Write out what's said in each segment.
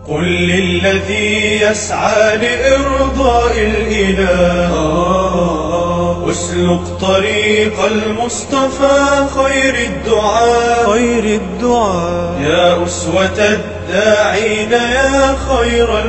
قل للذي يسعى لإرضاء الإله واسلك طريق المصطفى خير الدعاء يا أسوة الداعين يا خير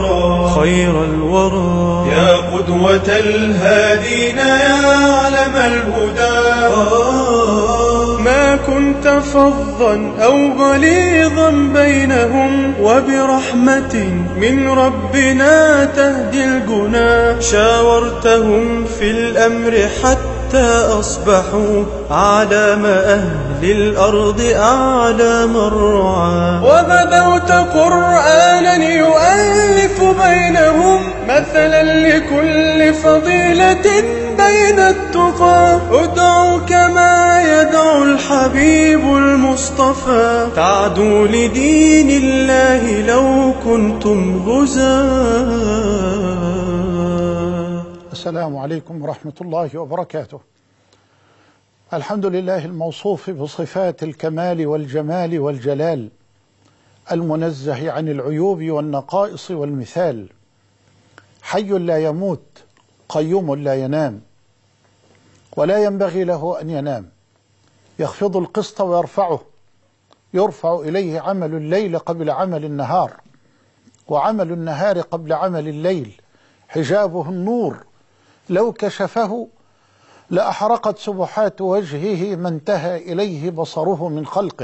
الورى يا قدوة الهادين يا علم الهدى ما كنت فظا أو غليظا بينهم وبرحمة من ربنا تهدي الجنا شاورتهم في الأمر حتى أصبحوا علام أهل الأرض أعلام الرعاة وبدوت قرآنا يؤلف بينهم مثلا لكل فضيلة بين التقى ادعوا كما يدعو الحبيب المصطفى تعدوا لدين الله لو كنتم غزاة. السلام عليكم ورحمة الله وبركاته. الحمد لله الموصوف بصفات الكمال والجمال والجلال، المنزه عن العيوب والنقائص والمثال، حي لا يموت قيوم لا ينام ولا ينبغي له أن ينام، يخفض القسط ويرفعه، يرفع إليه عمل الليل قبل عمل النهار وعمل النهار قبل عمل الليل، حجابه النور لو كشفه لأحرقت سبحات وجهه ما انتهى إليه بصره من خلقه.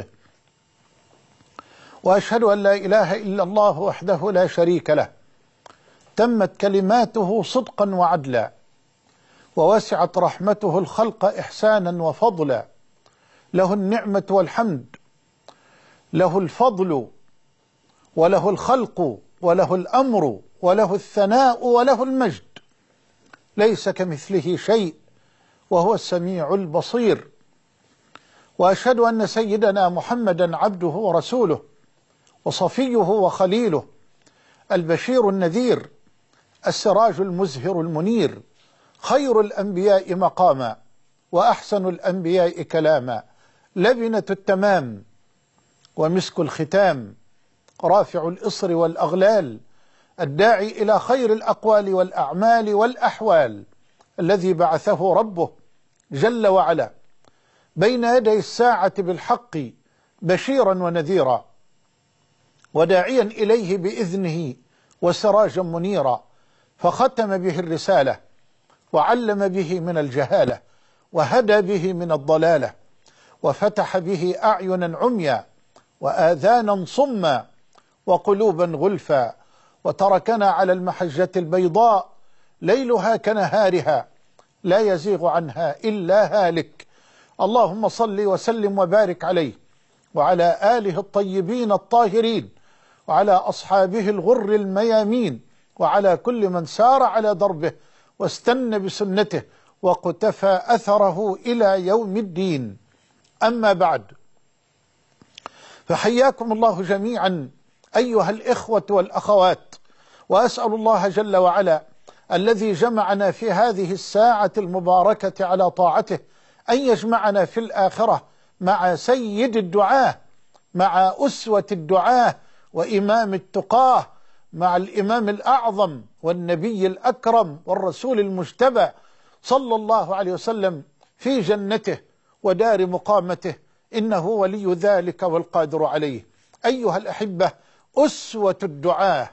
وأشهد أن لا إله إلا الله وحده لا شريك له، تمت كلماته صدقا وعدلا، ووسعت رحمته الخلق إحسانا وفضلا، له النعمة والحمد، له الفضل وله الخلق وله الأمر وله الثناء وله المجد، ليس كمثله شيء وهو السميع البصير. وأشهد أن سيدنا محمدا عبده ورسوله وصفيه وخليله، البشير النذير، السراج المزهر المنير، خير الأنبياء مقاما وأحسن الأنبياء كلاما، لبنة التمام ومسك الختام، رافع الإصر والأغلال، الداعي إلى خير الأقوال والأعمال والأحوال، الذي بعثه ربه جل وعلا بين يدي الساعة بالحق بشيرا ونذيرا، وداعيا إليه بإذنه وسراجا منيرا، فختم به الرسالة وعلم به من الجهالة وهدى به من الضلالة، وفتح به أعينا عميا وآذانا صما وقلوبا غلفا، وتركنا على المحجة البيضاء ليلها كنهارها لا يزيغ عنها إلا هالك. اللهم صل وسلم وبارك عليه وعلى آله الطيبين الطاهرين وعلى أصحابه الغر الميامين وعلى كل من سار على دربه واستنى بسنته وقتفى أثره إلى يوم الدين. أما بعد، فحياكم الله جميعا أيها الإخوة والأخوات، وأسأل الله جل وعلا الذي جمعنا في هذه الساعة المباركة على طاعته أن يجمعنا في الآخرة مع سيد الدعاة، مع أسوة الدعاة وإمام التقاه، مع الإمام الأعظم والنبي الأكرم والرسول المجتبى صلى الله عليه وسلم في جنته ودار مقامته، إنه ولي ذلك والقادر عليه. أيها الأحبة، أسوة الدعاة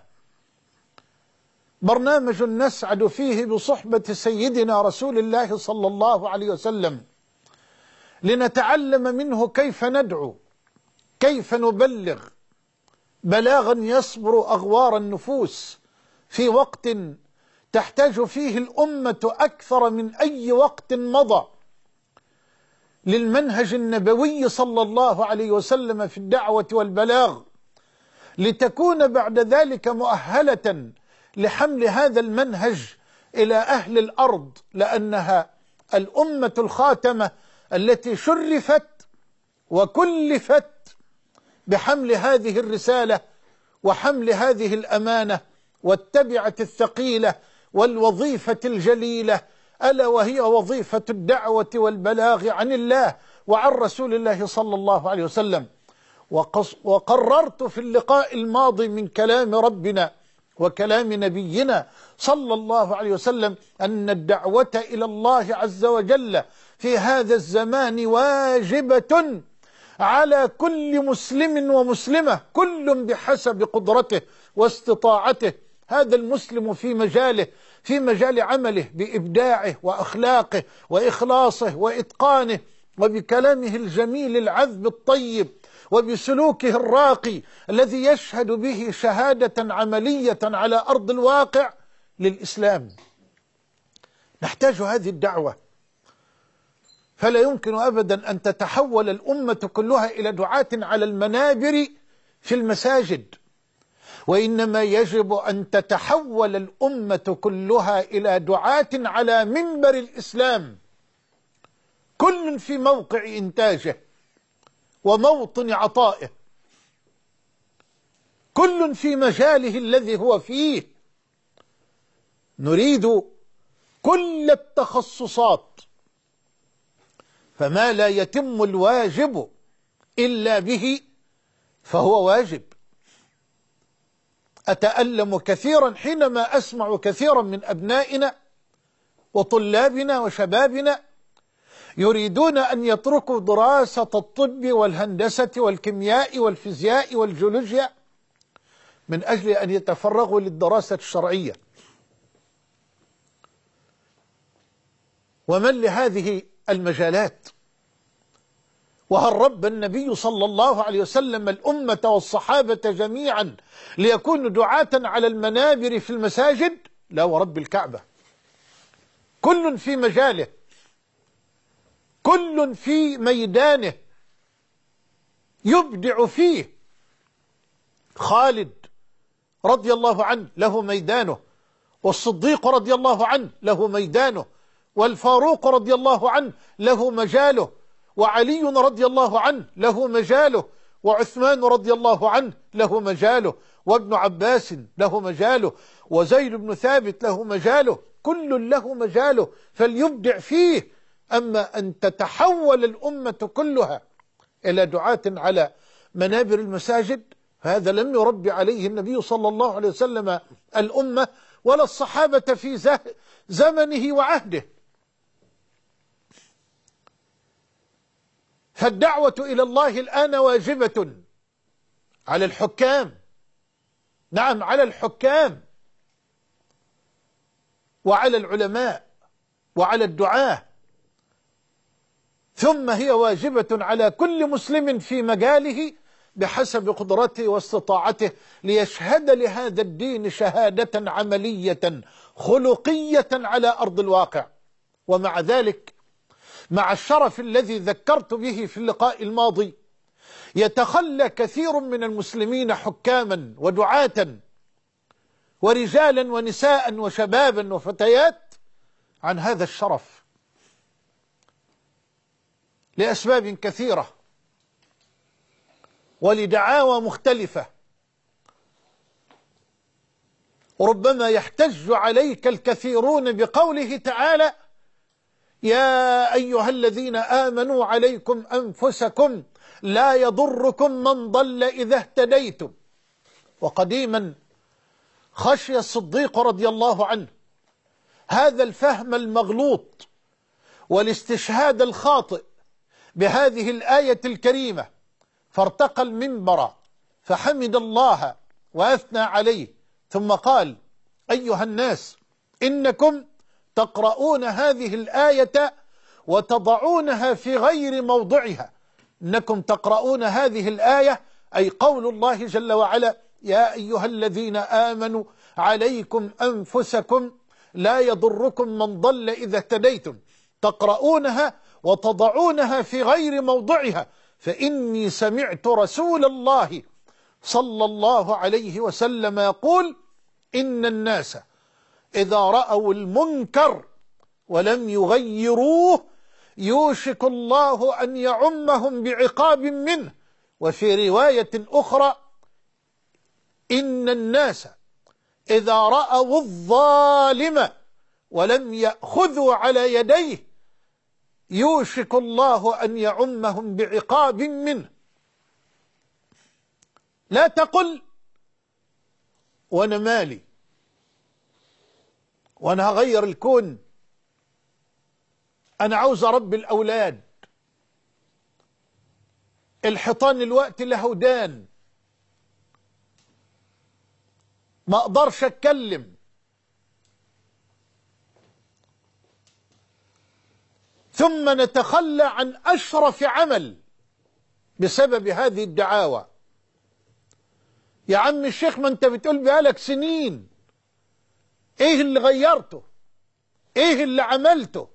برنامج نسعد فيه بصحبة سيدنا رسول الله صلى الله عليه وسلم لنتعلم منه كيف ندعو، كيف نبلغ بلاغا يصبر أغوار النفوس في وقت تحتاج فيه الأمة أكثر من أي وقت مضى للمنهج النبوي صلى الله عليه وسلم في الدعوة والبلاغ، لتكون بعد ذلك مؤهلة لحمل هذا المنهج إلى أهل الأرض، لأنها الأمة الخاتمة التي شرفت وكلفت بحمل هذه الرسالة وحمل هذه الأمانة والتبعة الثقيلة والوظيفة الجليلة، ألا وهي وظيفة الدعوة والبلاغ عن الله وعن رسول الله صلى الله عليه وسلم. وقررت في اللقاء الماضي من كلام ربنا وكلام نبينا صلى الله عليه وسلم أن الدعوة إلى الله عز وجل في هذا الزمان واجبة على كل مسلم ومسلمة، كل بحسب قدرته واستطاعته. هذا المسلم في مجاله، في مجال عمله، بإبداعه وأخلاقه وإخلاصه وإتقانه، وبكلامه الجميل العذب الطيب، وبسلوكه الراقي الذي يشهد به شهادة عملية على أرض الواقع للإسلام. نحتاج هذه الدعوة، فلا يمكن أبدا أن تتحول الأمة كلها إلى دعاة على المنابر في المساجد، وإنما يجب أن تتحول الأمة كلها إلى دعاة على منبر الإسلام، كل في موقع إنتاجه وموطن عطائه، كل في مجاله الذي هو فيه. نريد كل التخصصات، فما لا يتم الواجب إلا به فهو واجب. أتألم كثيرا حينما أسمع كثيرا من أبنائنا وطلابنا وشبابنا يريدون أن يتركوا دراسة الطب والهندسة والكيمياء والفيزياء والجيولوجيا من أجل أن يتفرغوا للدراسة الشرعية. ومن لهذه المجالات؟ وهل رب النبي صلى الله عليه وسلم الأمة والصحابة جميعا ليكونوا دعاة على المنابر في المساجد؟ لا ورب الكعبة، كل في مجاله، كل في ميدانه يبدع فيه. خالد رضي الله عنه له ميدانه، والصديق رضي الله عنه له ميدانه، والفاروق رضي الله عنه له مجاله، وعلي رضي الله عنه له مجاله، وعثمان رضي الله عنه له مجاله، وابن عباس له مجاله، وزيد بن ثابت له مجاله، كل له مجاله فليبدع فيه. أما أن تتحول الأمة كلها إلى دعاة على منابر المساجد، هذا لم يربي عليه النبي صلى الله عليه وسلم الأمة ولا الصحابة في زمنه وعهده. فالدعوة إلى الله الآن واجبة على الحكام، نعم على الحكام وعلى العلماء وعلى الدعاة، ثم هي واجبة على كل مسلم في مجاله بحسب قدرته واستطاعته ليشهد لهذا الدين شهادة عملية خلقية على أرض الواقع. ومع ذلك، مع الشرف الذي ذكرت به في اللقاء الماضي، يتخلى كثير من المسلمين حكاما ودعاة ورجالا ونساء وشبابا وفتيات عن هذا الشرف لأسباب كثيرة ولدعاوى مختلفة. وربما يحتج عليك الكثيرون بقوله تعالى: يا أيها الذين آمنوا عليكم أنفسكم لا يضركم من ضل إذا اهتديتم. وقديما خشي الصديق رضي الله عنه هذا الفهم المغلوط والاستشهاد الخاطئ بهذه الآية الكريمة، فارتقى المنبر فحمد الله وأثنى عليه، ثم قال: أيها الناس، إنكم تقرؤون هذه الآية وتضعونها في غير موضعها. إنكم تقرؤون هذه الآية أي قول الله جل وعلا: يا أيها الذين آمنوا عليكم أنفسكم لا يضركم من ضل إذا اهتديتم. تقرؤونها وتضعونها في غير موضعها، فإني سمعت رسول الله صلى الله عليه وسلم يقول: إن الناس إذا رأوا المنكر ولم يغيروه يوشك الله أن يعمهم بعقاب منه. وفي رواية أخرى: إن الناس إذا رأوا الظالم ولم يأخذوا على يديه يوشك الله أن يعمهم بعقاب منه. لا تقل وأنا مالي وأنا هغير الكون، أنا عاوز أربي الأولاد، الحيطان الوقت له ودان، ما أقدرش أتكلم. ثم نتخلى عن أشرف عمل بسبب هذه الدعاوى. يا عم الشيخ، ما أنت بتقول بقالك سنين، إيه اللي غيرته؟ إيه اللي عملته؟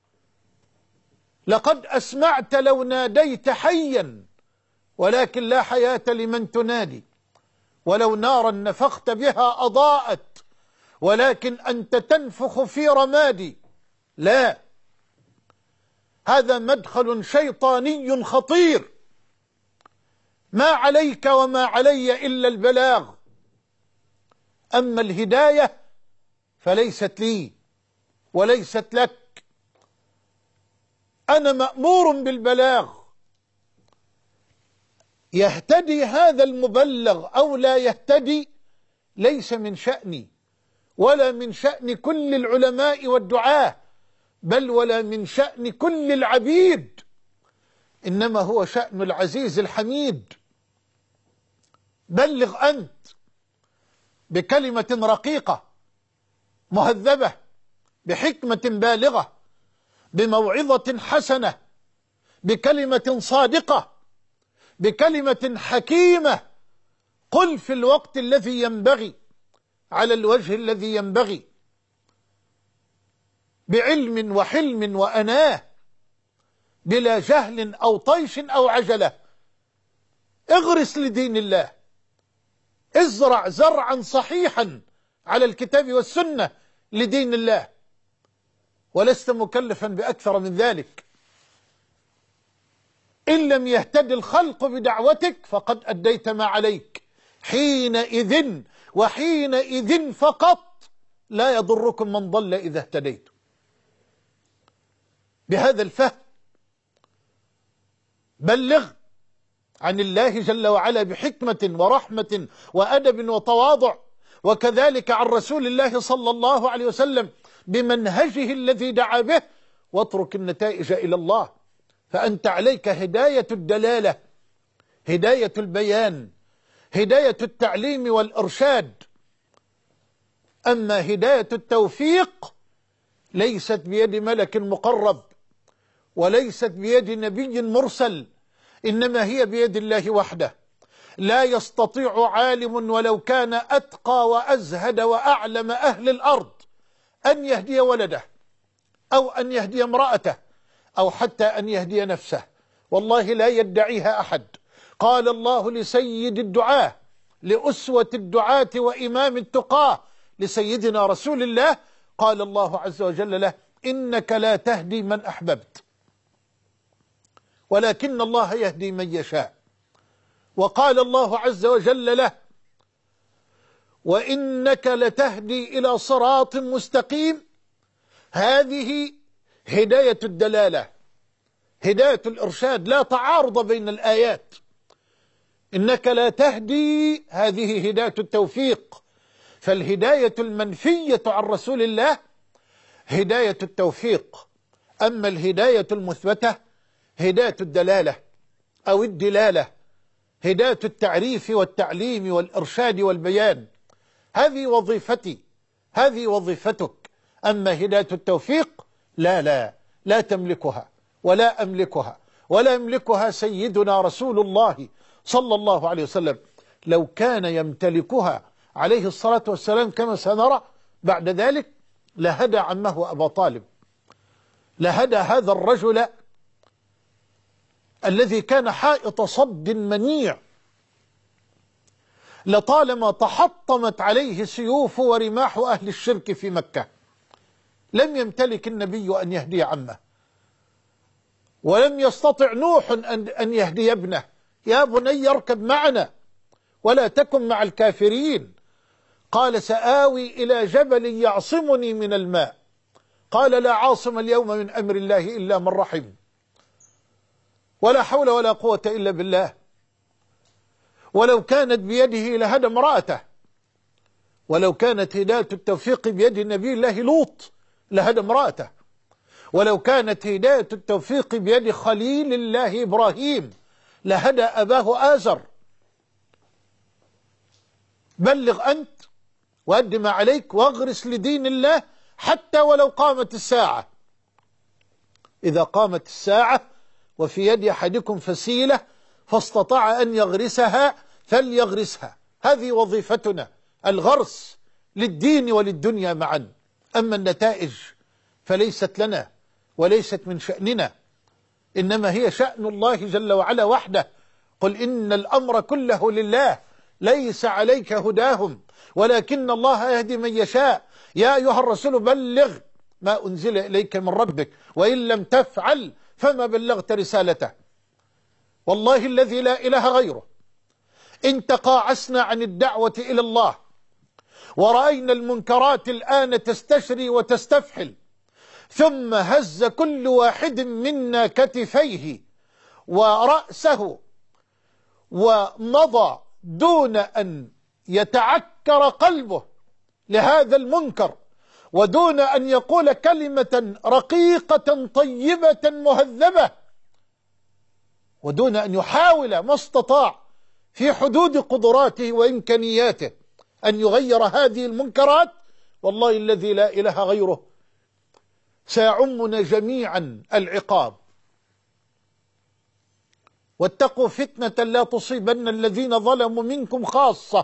لقد أسمعت لو ناديت حيا ولكن لا حياة لمن تنادي، ولو نارا نفخت بها أضاءت ولكن أنت تنفخ في رمادي. لا، هذا مدخل شيطاني خطير. ما عليك وما علي إلا البلاغ، أما الهداية فليست لي وليست لك، أنا مأمور بالبلاغ. يهتدي هذا المبلغ أو لا يهتدي ليس من شأني ولا من شأن كل العلماء والدعاة، بل ولا من شأن كل العبيد، إنما هو شأن العزيز الحميد. بلغ أنت بكلمة رقيقة مهذبة، بحكمة بالغة، بموعظة حسنة، بكلمة صادقة، بكلمة حكيمة. قل في الوقت الذي ينبغي، على الوجه الذي ينبغي، بعلم وحلم وأناه، بلا جهل أو طيش أو عجلة. اغرس لدين الله، ازرع زرعا صحيحا على الكتاب والسنة لدين الله، ولست مكلفا بأكثر من ذلك. إن لم يهتد الخلق بدعوتك فقد أديت ما عليك. حينئذ وحينئذ فقط لا يضركم من ضل إذا اهتديتم. بهذا الفهم بلغ عن الله جل وعلا بحكمة ورحمة وأدب وتواضع، وكذلك عن رسول الله صلى الله عليه وسلم بمنهجه الذي دعا به، واترك النتائج إلى الله. فأنت عليك هداية الدلالة، هداية البيان، هداية التعليم والإرشاد. أما هداية التوفيق ليست بيد ملك مقرب وليست بيد نبي مرسل، إنما هي بيد الله وحده. لا يستطيع عالم ولو كان أتقى وأزهد وأعلم أهل الأرض أن يهدي ولده أو أن يهدي امرأته أو حتى أن يهدي نفسه، والله لا يدعيها أحد. قال الله لسيد الدعاة، لأسوة الدعاة وإمام التقاة، لسيدنا رسول الله، قال الله عز وجل له: إنك لا تهدي من أحببت ولكن الله يهدي من يشاء. وقال الله عز وجل له: وإنك لتهدي إلى صراط مستقيم. هذه هداية الدلالة، هداية الإرشاد، لا تعارض بين الآيات. إنك لا تهدي، هذه هداية التوفيق. فالهداية المنفية عن رسول الله هداية التوفيق، أما الهداية المثبتة هداية الدلالة أو الدلالة، هداية التعريف والتعليم والإرشاد والبيان. هذه وظيفتي، هذه وظيفتك. أما هداية التوفيق لا تملكها ولا أملكها ولا يملكها سيدنا رسول الله صلى الله عليه وسلم. لو كان يمتلكها عليه الصلاة والسلام كما سنرى بعد ذلك لهدى عمه أبا طالب، لهدى هذا الرجل الذي كان حائط صد منيع، لطالما تحطمت عليه سيوف ورماح أهل الشرك في مكة. لم يمتلك النبي أن يهدي عمه، ولم يستطع نوح أن يهدي ابنه: يا بني اركب معنا ولا تكن مع الكافرين. قال: سآوي إلى جبل يعصمني من الماء. قال: لا عاصم اليوم من أمر الله إلا من رحم. ولا حول ولا قوة إلا بالله. ولو كانت بيده لهدى امرأته، ولو كانت هداية التوفيق بيد نبي الله لوط لهدى امرأته، ولو كانت هداية التوفيق بيد خليل الله إبراهيم لهدى أباه آزر. بلغ أنت وأد ما عليك واغرس لدين الله حتى ولو قامت الساعة. إذا قامت الساعة وفي يد أحدكم فسيلة فاستطاع أن يغرسها فليغرسها. هذه وظيفتنا، الغرس للدين وللدنيا معا. أما النتائج فليست لنا وليست من شأننا، إنما هي شأن الله جل وعلا وحده. قل إن الأمر كله لله ليس عليك هداهم ولكن الله يهدي من يشاء. يا أيها الرسول بلغ ما أنزل إليك من ربك وإن لم تفعل فما بلغت رسالته. والله الذي لا إله غيره إن تقاعسنا عن الدعوة إلى الله ورأينا المنكرات الآن تستشري وتستفحل، ثم هز كل واحد منا كتفيه ورأسه ومضى دون أن يتعكر قلبه لهذا المنكر ودون أن يقول كلمة رقيقة طيبة مهذبة، ودون أن يحاول ما استطاع في حدود قدراته وإمكانياته أن يغير هذه المنكرات، والله الذي لا إله غيره سيعمنا جميعا العقاب. واتقوا فتنة لا تصيبن الذين ظلموا منكم خاصة.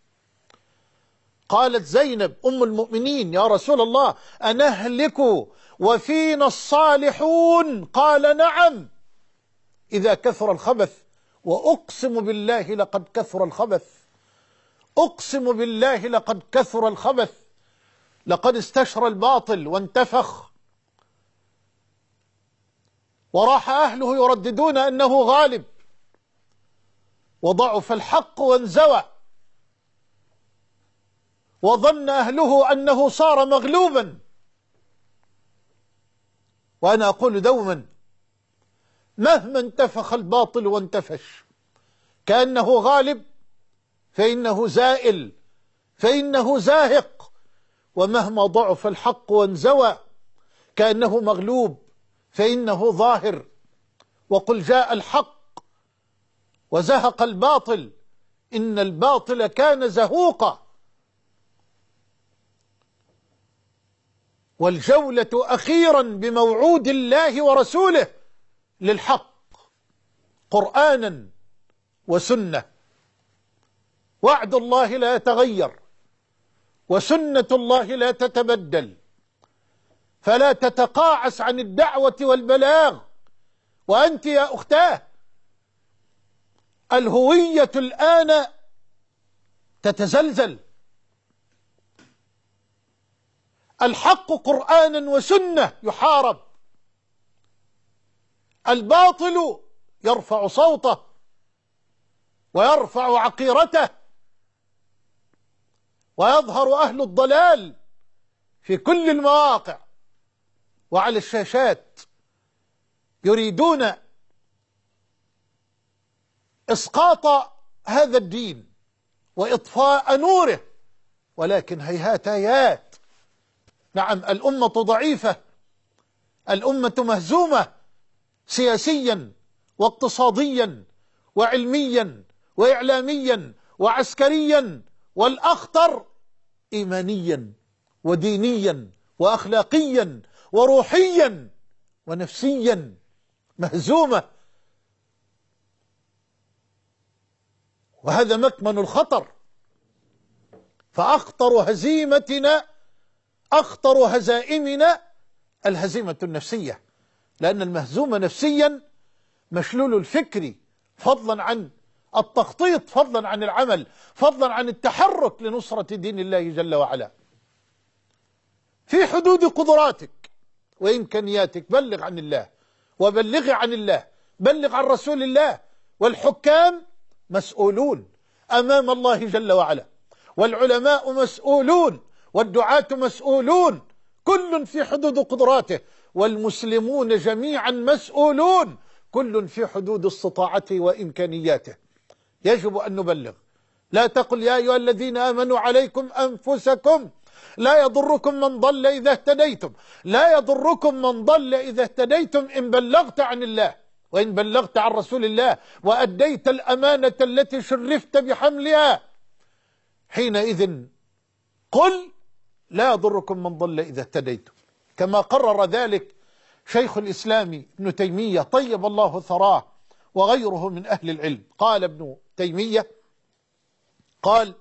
قالت زينب أم المؤمنين: يا رسول الله أنهلك وفينا الصالحون؟ قال: نعم، إذا كثر الخبث. وأقسم بالله لقد كثر الخبث، أقسم بالله لقد كثر الخبث، لقد استشرى الباطل وانتفخ، وراح أهله يرددون أنه غالب، وضعف الحق وانزوى، وظن أهله أنه صار مغلوبا. وأنا أقول دوما: مهما انتفخ الباطل وانتفش كأنه غالب فإنه زائل، فإنه زاهق، ومهما ضعف الحق وانزوى كأنه مغلوب فإنه ظاهر. وقل جاء الحق وزهق الباطل إن الباطل كان زهوقا. والجولة أخيرا بموعود الله ورسوله للحق قرآنا وسنة. وعد الله لا يتغير وسنة الله لا تتبدل، فلا تتقاعس عن الدعوة والبلاغ. وأنت يا أختاه الهوية الآن تتزلزل. الحق قرآنا وسنة يحارب، الباطل يرفع صوته ويرفع عقيرته، ويظهر أهل الضلال في كل المواقع وعلى الشاشات يريدون إسقاط هذا الدين وإطفاء نوره، ولكن هيهات هيهات. نعم، الأمة ضعيفة، الأمة مهزومة سياسيا واقتصاديا وعلميا وإعلاميا وعسكريا، والأخطر إيمانيا ودينيا وأخلاقيا وروحيا ونفسيا، مهزومة. وهذا مكمن الخطر. فأخطر هزيمتنا، أخطر هزائمنا الهزيمة النفسية، لأن المهزوم نفسيا مشلول الفكر، فضلا عن التخطيط، فضلا عن العمل، فضلا عن التحرك لنصرة دين الله جل وعلا. في حدود قدراتك وإمكانياتك بلغ عن الله وبلغ عن الله، بلغ عن رسول الله. والحكام مسؤولون أمام الله جل وعلا، والعلماء مسؤولون، والدعاة مسؤولون، كل في حدود قدراته، والمسلمون جميعا مسؤولون، كل في حدود استطاعته وإمكانياته. يجب أن نبلغ. لا تقل يا أيها الذين آمنوا عليكم أنفسكم لا يضركم من ضل إذا اهتديتم. لا يضركم من ضل إذا اهتديتم إن بلغت عن الله وإن بلغت عن رسول الله وأديت الأمانة التي شرفت بحملها. حينئذ قل لا يضركم من ضل إذا اهتديتم، كما قرر ذلك شيخ الإسلام ابن تيمية طيب الله ثراه وغيره من أهل العلم. قال ابن تيمية قال: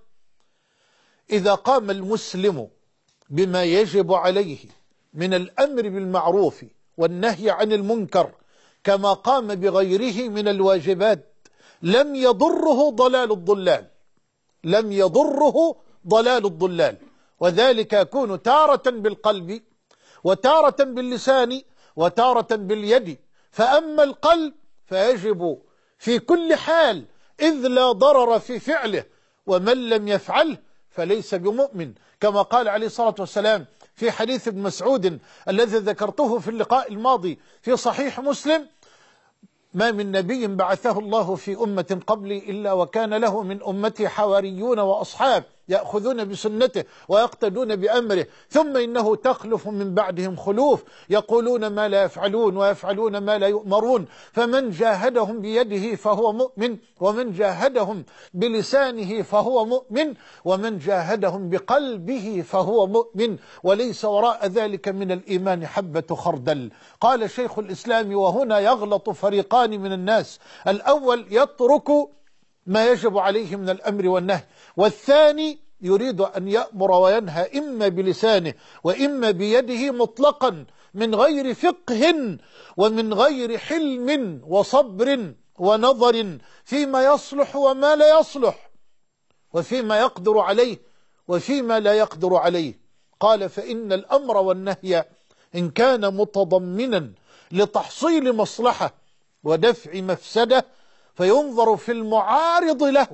إذا قام المسلم بما يجب عليه من الأمر بالمعروف والنهي عن المنكر كما قام بغيره من الواجبات لم يضره ضلال الضلال، لم يضره ضلال الضلال، وذلك يكون تارة بالقلب وتارة باللسان وتارة باليد. فأما القلب فيجب في كل حال إذ لا ضرر في فعله، ومن لم يفعله فليس بمؤمن، كما قال عليه الصلاة والسلام في حديث ابن مسعود الذي ذكرته في اللقاء الماضي في صحيح مسلم: ما من نبي بعثه الله في أمة قبلي إلا وكان له من أمتي حواريون وأصحاب يأخذون بسنته ويقتدون بأمره، ثم إنه تخلف من بعدهم خلوف يقولون ما لا يفعلون ويفعلون ما لا يؤمرون، فمن جاهدهم بيده فهو مؤمن، ومن جاهدهم بلسانه فهو مؤمن، ومن جاهدهم بقلبه فهو مؤمن، وليس وراء ذلك من الإيمان حبة خردل. قال شيخ الإسلام: وهنا يغلط فريقان من الناس: الأول يترك ما يجب عليه من الأمر والنهي، والثاني يريد أن يأمر وينهى إما بلسانه وإما بيده مطلقا من غير فقه ومن غير حلم وصبر ونظر فيما يصلح وما لا يصلح، وفيما يقدر عليه وفيما لا يقدر عليه. قال: فإن الأمر والنهي إن كان متضمنا لتحصيل مصلحة ودفع مفسدة فينظر في المعارض له،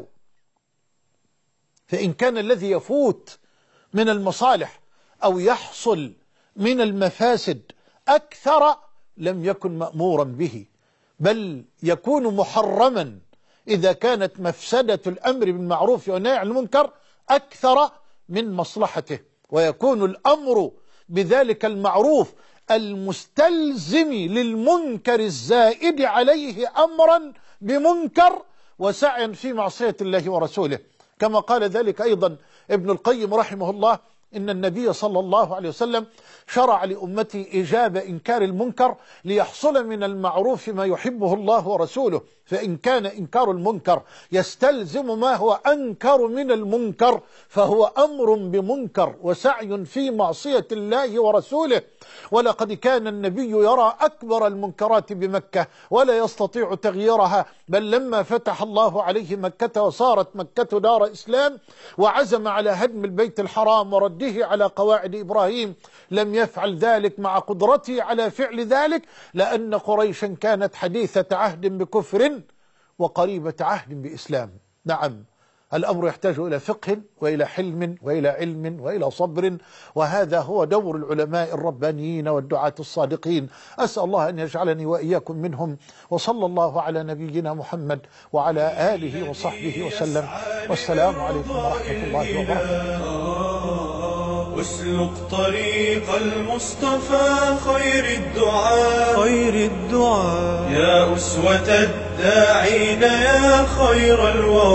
فإن كان الذي يفوت من المصالح أو يحصل من المفاسد أكثر لم يكن مأمورا به، بل يكون محرما إذا كانت مفسدة الأمر بالمعروف والنهي عن المنكر أكثر من مصلحته، ويكون الأمر بذلك المعروف المستلزم للمنكر الزائد عليه أمرا بمنكر وسعيا في معصية الله ورسوله، كما قال ذلك أيضا ابن القيم رحمه الله: إن النبي صلى الله عليه وسلم شرع لأمتي إيجاب إنكار المنكر ليحصل من المعروف ما يحبه الله ورسوله، فإن كان إنكار المنكر يستلزم ما هو أنكر من المنكر فهو أمر بمنكر وسعي في معصية الله ورسوله. ولقد كان النبي يرى أكبر المنكرات بمكة ولا يستطيع تغييرها، بل لما فتح الله عليه مكة وصارت مكة دار إسلام وعزم على هدم البيت الحرام ورده على قواعد إبراهيم لم يفعل ذلك مع قدرته على فعل ذلك، لأن قريشا كانت حديثة عهد بكفر وقريبة عهد بإسلام. نعم، الأمر يحتاج إلى فقه وإلى حلم وإلى علم وإلى صبر، وهذا هو دور العلماء الربانيين والدعاة الصادقين. أسأل الله أن يجعلني وإياكم منهم، وصلى الله على نبينا محمد وعلى آله وصحبه وسلم، والسلام عليكم ورحمة الله وبركاته. اسلك طريق المصطفى خير الدعاء يا أسوة الداعين يا خير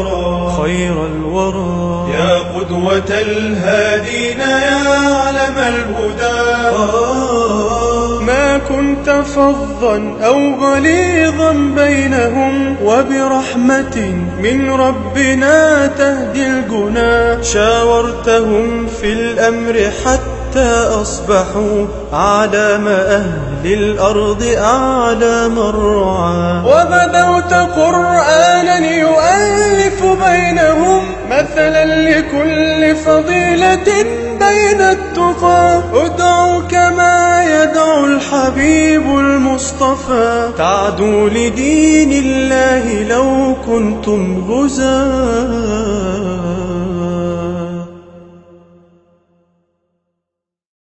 الورى يا قدوة الهادين يا علم الهدى. ما كنت فظا أو غليظا بينهم وبرحمة من ربنا تهدي الجنا، شاورتهم في الأمر حتى أصبحوا أعلام أهل الأرض أعلام الرعاة، وبدوت قرآنا يؤلف بينهم مثلا لكل فضيلة بين التقى. ادعوا كما يدعو الحبيب المصطفى، تعدوا لدين الله لو كنتم غزاة.